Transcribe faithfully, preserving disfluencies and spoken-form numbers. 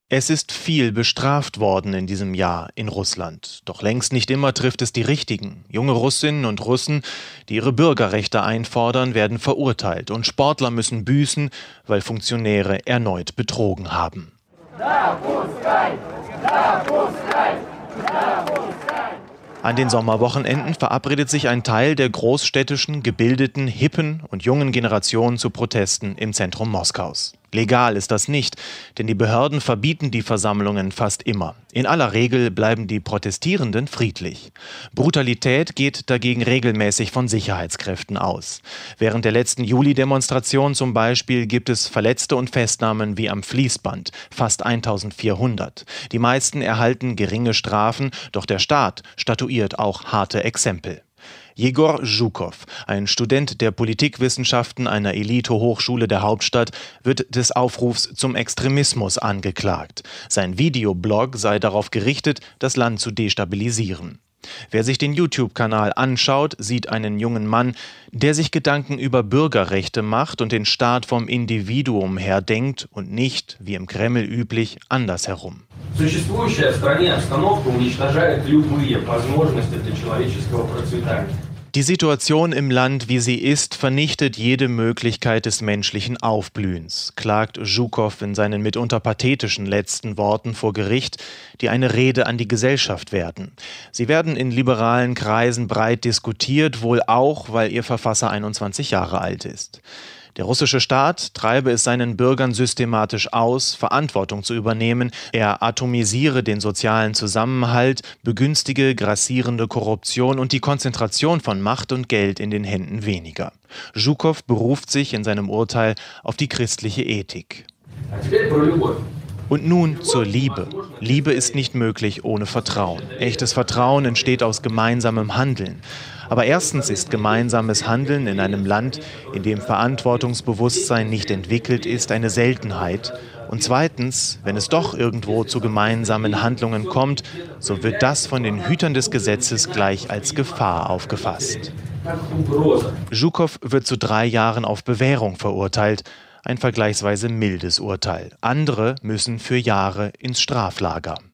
Es ist viel bestraft worden in diesem Jahr in Russland. Doch längst nicht immer trifft es die Richtigen. Junge Russinnen und Russen, die ihre Bürgerrechte einfordern, werden verurteilt. Und Sportler müssen büßen, weil Funktionäre erneut betrogen haben. An den Sommerwochenenden verabredet sich ein Teil der großstädtischen, gebildeten, hippen und jungen Generation zu Protesten im Zentrum Moskaus. Legal ist das nicht, denn die Behörden verbieten die Versammlungen fast immer. In aller Regel bleiben die Protestierenden friedlich. Brutalität geht dagegen regelmäßig von Sicherheitskräften aus. Während der letzten Juli-Demonstration zum Beispiel gibt es Verletzte und Festnahmen wie am Fließband, fast eintausendvierhundert. Die meisten erhalten geringe Strafen, doch der Staat statuiert auch harte Exempel. Jegor Zhukow, ein Student der Politikwissenschaften einer Elite-Hochschule der Hauptstadt, wird des Aufrufs zum Extremismus angeklagt. Sein Videoblog sei darauf gerichtet, das Land zu destabilisieren. Wer sich den YouTube-Kanal anschaut, sieht einen jungen Mann, der sich Gedanken über Bürgerrechte macht und den Staat vom Individuum her denkt und nicht, wie im Kreml üblich, andersherum. Die Situation im Land, wie sie ist, vernichtet jede Möglichkeit des menschlichen Aufblühens, klagt Zhukow in seinen mitunter pathetischen letzten Worten vor Gericht, die eine Rede an die Gesellschaft werden. Sie werden in liberalen Kreisen breit diskutiert, wohl auch, weil ihr Verfasser einundzwanzig Jahre alt ist. Der russische Staat treibe es seinen Bürgern systematisch aus, Verantwortung zu übernehmen. Er atomisiere den sozialen Zusammenhalt, begünstige grassierende Korruption und die Konzentration von Macht und Geld in den Händen weniger. Zhukow beruft sich in seinem Urteil auf die christliche Ethik. Und nun zur Liebe. Liebe ist nicht möglich ohne Vertrauen. Echtes Vertrauen entsteht aus gemeinsamem Handeln. Aber erstens ist gemeinsames Handeln in einem Land, in dem Verantwortungsbewusstsein nicht entwickelt ist, eine Seltenheit. Und zweitens, wenn es doch irgendwo zu gemeinsamen Handlungen kommt, so wird das von den Hütern des Gesetzes gleich als Gefahr aufgefasst. Zhukow wird zu drei Jahren auf Bewährung verurteilt. Ein vergleichsweise mildes Urteil. Andere müssen für Jahre ins Straflager.